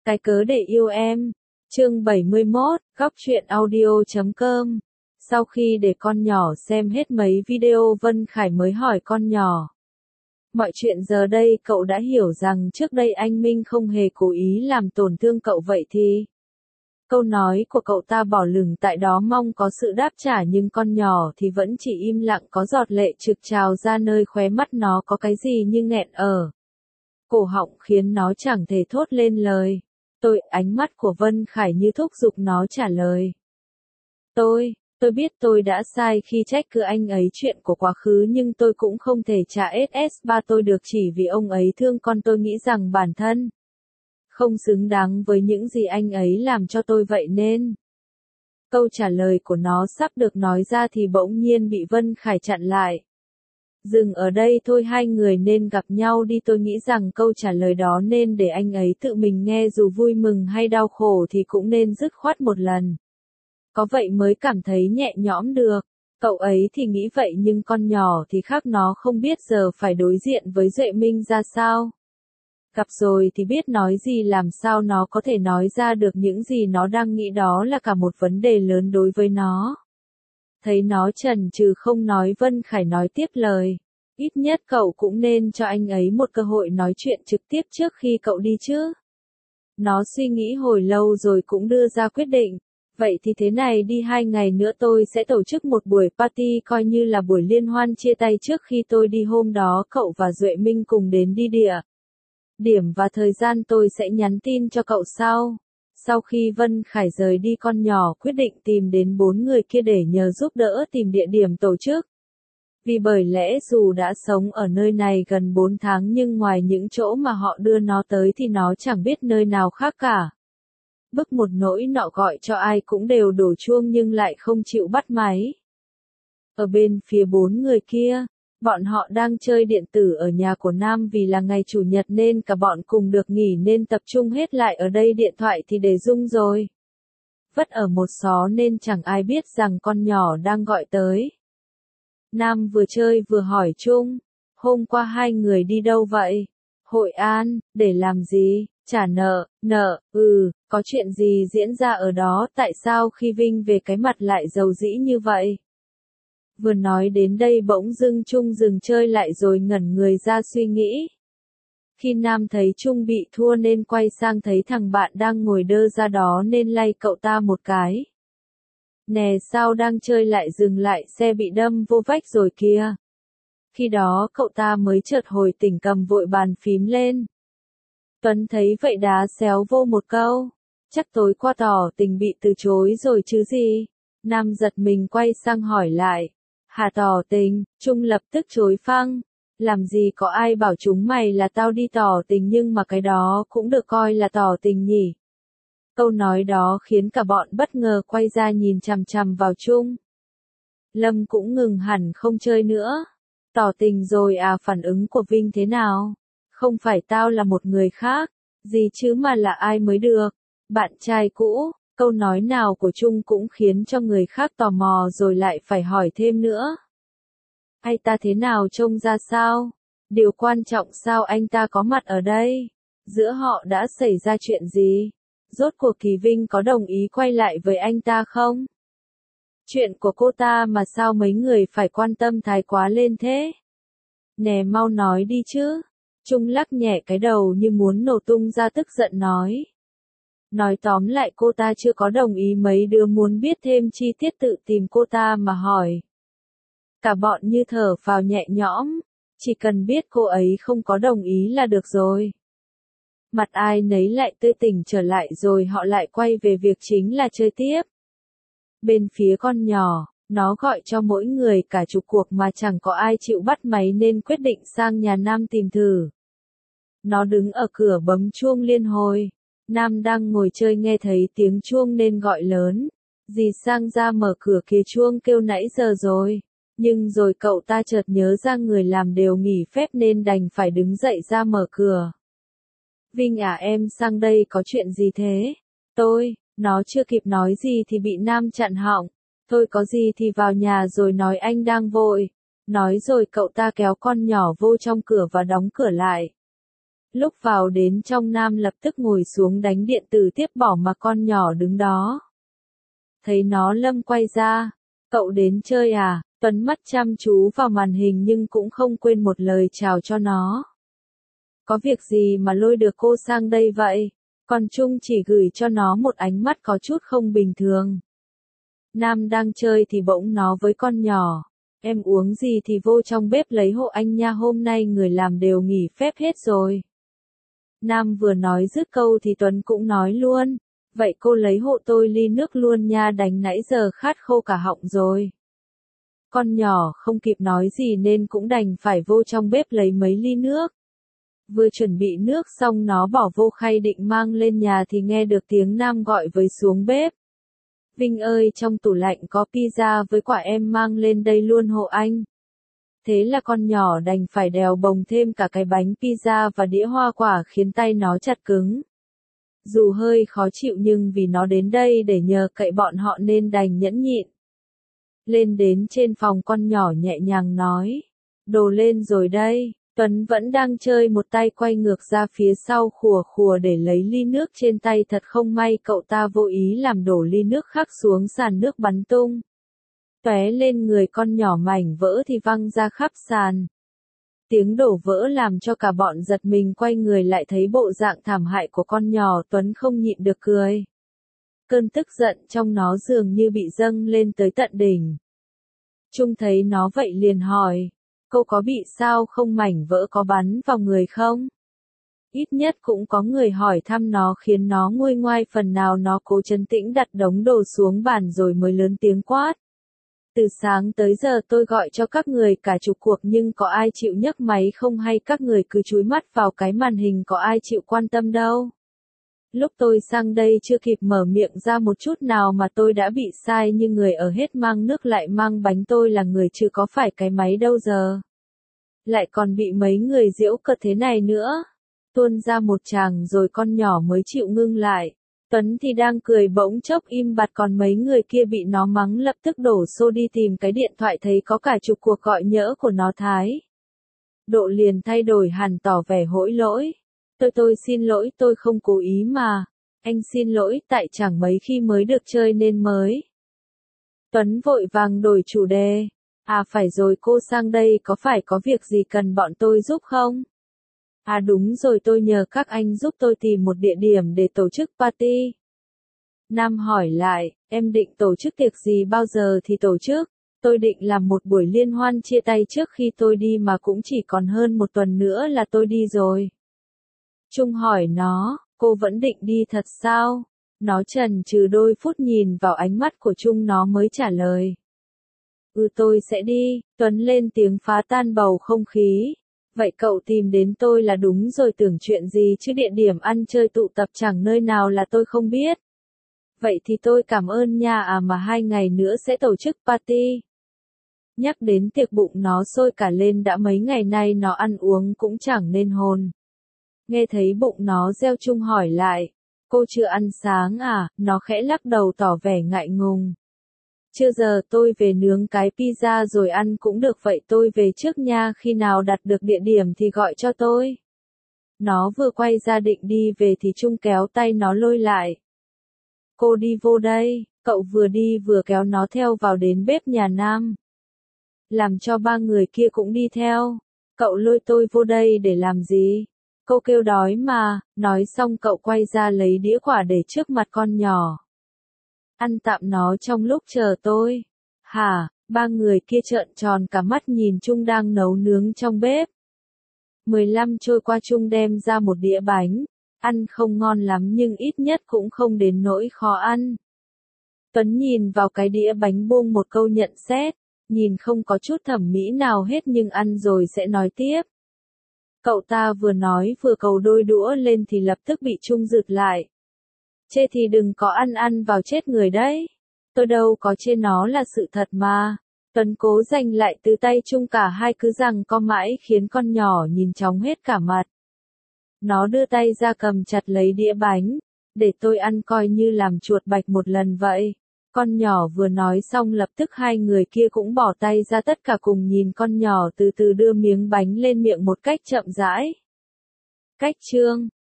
Cái cớ để yêu em. Chương 71, góc truyện audio.com. Sau khi để con nhỏ xem hết mấy video, Vân Khải mới hỏi con nhỏ. Mọi chuyện giờ đây cậu đã hiểu rằng trước đây anh Minh không hề cố ý làm tổn thương cậu vậy thì? Câu nói của cậu ta bỏ lửng tại đó mong có sự đáp trả, nhưng con nhỏ thì vẫn chỉ im lặng, có giọt lệ trực trào ra nơi khóe mắt, nó có cái gì như nghẹn ở cổ họng khiến nó chẳng thể thốt lên lời. Ánh mắt của Vân Khải như thúc giục nó trả lời. Tôi biết tôi đã sai khi trách cứ anh ấy chuyện của quá khứ, nhưng tôi cũng không thể trả SS3 tôi được chỉ vì ông ấy thương con. Tôi nghĩ rằng bản thân không xứng đáng với những gì anh ấy làm cho tôi, vậy nên. Câu trả lời của nó sắp được nói ra thì bỗng nhiên bị Vân Khải chặn lại. Dừng ở đây thôi, hai người nên gặp nhau đi. Tôi nghĩ rằng câu trả lời đó nên để anh ấy tự mình nghe, dù vui mừng hay đau khổ thì cũng nên dứt khoát một lần. Có vậy mới cảm thấy nhẹ nhõm được. Cậu ấy thì nghĩ vậy, nhưng con nhỏ thì khác, nó không biết giờ phải đối diện với Duệ Minh ra sao. Gặp rồi thì biết nói gì, làm sao nó có thể nói ra được những gì nó đang nghĩ, đó là cả một vấn đề lớn đối với nó. Thấy nó chần chừ không nói, Vân Khải nói tiếp lời. Ít nhất cậu cũng nên cho anh ấy một cơ hội nói chuyện trực tiếp trước khi cậu đi chứ. Nó suy nghĩ hồi lâu rồi cũng đưa ra quyết định. Vậy thì thế này đi, 2 ngày nữa tôi sẽ tổ chức một buổi party coi như là buổi liên hoan chia tay trước khi tôi đi. Hôm đó cậu và Duệ Minh cùng đến đi. Điểm và thời gian tôi sẽ nhắn tin cho cậu sau. Sau khi Vân Khải rời đi, con nhỏ quyết định tìm đến 4 người kia để nhờ giúp đỡ tìm địa điểm tổ chức. Vì bởi lẽ dù đã sống ở nơi này gần 4 tháng nhưng ngoài những chỗ mà họ đưa nó tới thì nó chẳng biết nơi nào khác cả. Bức một nỗi nọ gọi cho ai cũng đều đổ chuông nhưng lại không chịu bắt máy. Ở bên phía 4 người kia, bọn họ đang chơi điện tử ở nhà của Nam, vì là ngày chủ nhật nên cả bọn cùng được nghỉ nên tập trung hết lại ở đây. Điện thoại thì để rung rồi. Vất ở một xó nên chẳng ai biết rằng con nhỏ đang gọi tới. Nam vừa chơi vừa hỏi Trung, hôm qua hai người đi đâu vậy? Hội An, để làm gì? Trả nợ, có chuyện gì diễn ra ở đó? Tại sao khi Vinh về cái mặt lại dầu dĩ như vậy? Vừa nói đến đây bỗng dưng Trung dừng chơi lại rồi ngẩn người ra suy nghĩ. Khi Nam thấy Trung bị thua nên quay sang thấy thằng bạn đang ngồi đơ ra đó nên lay cậu ta một cái. Nè, sao đang chơi lại dừng lại, xe bị đâm vô vách rồi kìa. Khi đó cậu ta mới chợt hồi tỉnh, cầm vội bàn phím lên. Tuấn thấy vậy đá xéo vô một câu. Chắc tối qua tỏ tình bị từ chối rồi chứ gì? Nam giật mình quay sang hỏi lại. Hà, tỏ tình? Trung lập tức chối phăng. Làm gì có ai bảo chúng mày là tao đi tỏ tình, nhưng mà cái đó cũng được coi là tỏ tình nhỉ? Câu nói đó khiến cả bọn bất ngờ quay ra nhìn chằm chằm vào Trung. Lâm cũng ngừng hẳn không chơi nữa. Tỏ tình rồi à? Phản ứng của Vinh thế nào? Không phải tao là một người khác, gì chứ mà là ai mới được? Bạn trai cũ. Câu nói nào của Trung cũng khiến cho người khác tò mò rồi lại phải hỏi thêm nữa. Anh ta thế nào, trông ra sao? Điều quan trọng sao anh ta có mặt ở đây? Giữa họ đã xảy ra chuyện gì? Rốt cuộc Kỳ Vinh có đồng ý quay lại với anh ta không? Chuyện của cô ta mà sao mấy người phải quan tâm thái quá lên thế? Nè, mau nói đi chứ. Trung lắc nhẹ cái đầu như muốn nổ tung ra, tức giận nói. Nói tóm lại cô ta chưa có đồng ý, mấy đứa muốn biết thêm chi tiết tự tìm cô ta mà hỏi. Cả bọn như thở phào nhẹ nhõm, chỉ cần biết cô ấy không có đồng ý là được rồi. Mặt ai nấy lại tươi tỉnh trở lại rồi họ lại quay về việc chính là chơi tiếp. Bên phía con nhỏ, nó gọi cho mỗi người cả chục cuộc mà chẳng có ai chịu bắt máy nên quyết định sang nhà Nam tìm thử. Nó đứng ở cửa bấm chuông liên hồi. Nam đang ngồi chơi nghe thấy tiếng chuông nên gọi lớn. Dì sang ra mở cửa kìa, chuông kêu nãy giờ rồi. Nhưng rồi cậu ta chợt nhớ ra người làm đều nghỉ phép nên đành phải đứng dậy ra mở cửa. Vinh à, em sang đây có chuyện gì thế? Nó chưa kịp nói gì thì bị Nam chặn họng. Thôi có gì thì vào nhà rồi nói, anh đang vội. Nói rồi cậu ta kéo con nhỏ vô trong cửa và đóng cửa lại. Lúc vào đến trong Nam lập tức ngồi xuống đánh điện tử tiếp bỏ mà con nhỏ đứng đó. Thấy nó Lâm quay ra, cậu đến chơi à? Tuấn mắt chăm chú vào màn hình nhưng cũng không quên một lời chào cho nó. Có việc gì mà lôi được cô sang đây vậy? Còn Trung chỉ gửi cho nó một ánh mắt có chút không bình thường. Nam đang chơi thì bỗng nó với con nhỏ. Em uống gì thì vô trong bếp lấy hộ anh nha, hôm nay người làm đều nghỉ phép hết rồi. Nam vừa nói dứt câu thì Tuấn cũng nói luôn. Vậy cô lấy hộ tôi ly nước luôn nha, đánh nãy giờ khát khô cả họng rồi. Con nhỏ không kịp nói gì nên cũng đành phải vô trong bếp lấy mấy ly nước. Vừa chuẩn bị nước xong nó bỏ vô khay định mang lên nhà thì nghe được tiếng Nam gọi với xuống bếp. Vinh ơi, trong tủ lạnh có pizza với quả, em mang lên đây luôn hộ anh. Thế là con nhỏ đành phải đèo bồng thêm cả cái bánh pizza và đĩa hoa quả khiến tay nó chặt cứng. Dù hơi khó chịu nhưng vì nó đến đây để nhờ cậy bọn họ nên đành nhẫn nhịn. Lên đến trên phòng con nhỏ nhẹ nhàng nói. Đồ lên rồi đây. Tuấn vẫn đang chơi một tay quay ngược ra phía sau khùa khùa để lấy ly nước trên tay, thật không may cậu ta vô ý làm đổ ly nước khác xuống sàn, nước bắn tung. Tóe lên người con nhỏ, mảnh vỡ thì văng ra khắp sàn. Tiếng đổ vỡ làm cho cả bọn giật mình, quay người lại thấy bộ dạng thảm hại của con nhỏ, Tuấn không nhịn được cười. Cơn tức giận trong nó dường như bị dâng lên tới tận đỉnh. Trung thấy nó vậy liền hỏi. Cô có bị sao không, mảnh vỡ có bắn vào người không? Ít nhất cũng có người hỏi thăm nó khiến nó nguôi ngoai phần nào, nó cố trấn tĩnh đặt đống đồ xuống bàn rồi mới lớn tiếng quát. Từ sáng tới giờ tôi gọi cho các người cả chục cuộc nhưng có ai chịu nhấc máy không, hay các người cứ chúi mắt vào cái màn hình, có ai chịu quan tâm đâu. Lúc tôi sang đây chưa kịp mở miệng ra một chút nào mà tôi đã bị sai như người ở hết mang nước lại mang bánh, tôi là người chứ có phải cái máy đâu giờ. Lại còn bị mấy người giễu cợt thế này nữa. Tuôn ra một tràng rồi con nhỏ mới chịu ngưng lại. Tuấn thì đang cười bỗng chốc im bặt, còn mấy người kia bị nó mắng lập tức đổ xô đi tìm cái điện thoại, thấy có cả chục cuộc gọi nhỡ của nó Thái. Độ liền thay đổi hẳn, tỏ vẻ hối lỗi. Tôi xin lỗi, tôi không cố ý mà. Anh xin lỗi, tại chẳng mấy khi mới được chơi nên mới. Tuấn vội vàng đổi chủ đề. À phải rồi, cô sang đây có phải có việc gì cần bọn tôi giúp không? À đúng rồi, tôi nhờ các anh giúp tôi tìm một địa điểm để tổ chức party. Nam hỏi lại, em định tổ chức tiệc gì, bao giờ thì tổ chức? Tôi định làm một buổi liên hoan chia tay trước khi tôi đi mà cũng chỉ còn hơn một tuần nữa là tôi đi rồi. Trung hỏi nó, cô vẫn định đi thật sao? Nó chần chừ đôi phút, nhìn vào ánh mắt của Trung nó mới trả lời. Tôi sẽ đi. Tuấn lên tiếng phá tan bầu không khí. Vậy cậu tìm đến tôi là đúng rồi, tưởng chuyện gì chứ, địa điểm ăn chơi tụ tập chẳng nơi nào là tôi không biết. Vậy thì tôi cảm ơn nha, à mà 2 ngày nữa sẽ tổ chức party. Nhắc đến tiệc bụng nó sôi cả lên, đã mấy ngày nay nó ăn uống cũng chẳng nên hồn. Nghe thấy bụng nó reo, Trung hỏi lại, cô chưa ăn sáng à? Nó khẽ lắc đầu tỏ vẻ ngại ngùng. Chưa, giờ tôi về nướng cái pizza rồi ăn cũng được, vậy tôi về trước nha, khi nào đặt được địa điểm thì gọi cho tôi. Nó vừa quay ra định đi về thì Trung kéo tay nó lôi lại. Cô đi vô đây, cậu vừa đi vừa kéo nó theo vào đến bếp nhà Nam. Làm cho 3 người kia cũng đi theo. Cậu lôi tôi vô đây để làm gì? Cô kêu đói mà. Nói xong cậu quay ra lấy đĩa quả để trước mặt con nhỏ. Ăn tạm nó trong lúc chờ tôi. Hả? 3 người kia trợn tròn cả mắt nhìn Trung đang nấu nướng trong bếp. 15 trôi qua, Trung đem ra một đĩa bánh. Ăn không ngon lắm nhưng ít nhất cũng không đến nỗi khó ăn. Tuấn nhìn vào cái đĩa bánh buông một câu nhận xét. Nhìn không có chút thẩm mỹ nào hết nhưng ăn rồi sẽ nói tiếp. Cậu ta vừa nói vừa cầu đôi đũa lên thì lập tức bị Trung rụt lại. Chê thì đừng có ăn vào chết người đấy. Tôi đâu có chê, nó là sự thật mà. Tuấn cố giành lại từ tay Trung, cả hai cứ giằng co mãi khiến con nhỏ nhìn chóng hết cả mặt. Nó đưa tay ra cầm chặt lấy đĩa bánh. Để tôi ăn coi như làm chuột bạch một lần vậy. Con nhỏ vừa nói xong lập tức hai người kia cũng bỏ tay ra, tất cả cùng nhìn con nhỏ từ từ đưa miếng bánh lên miệng một cách chậm rãi. Cách chương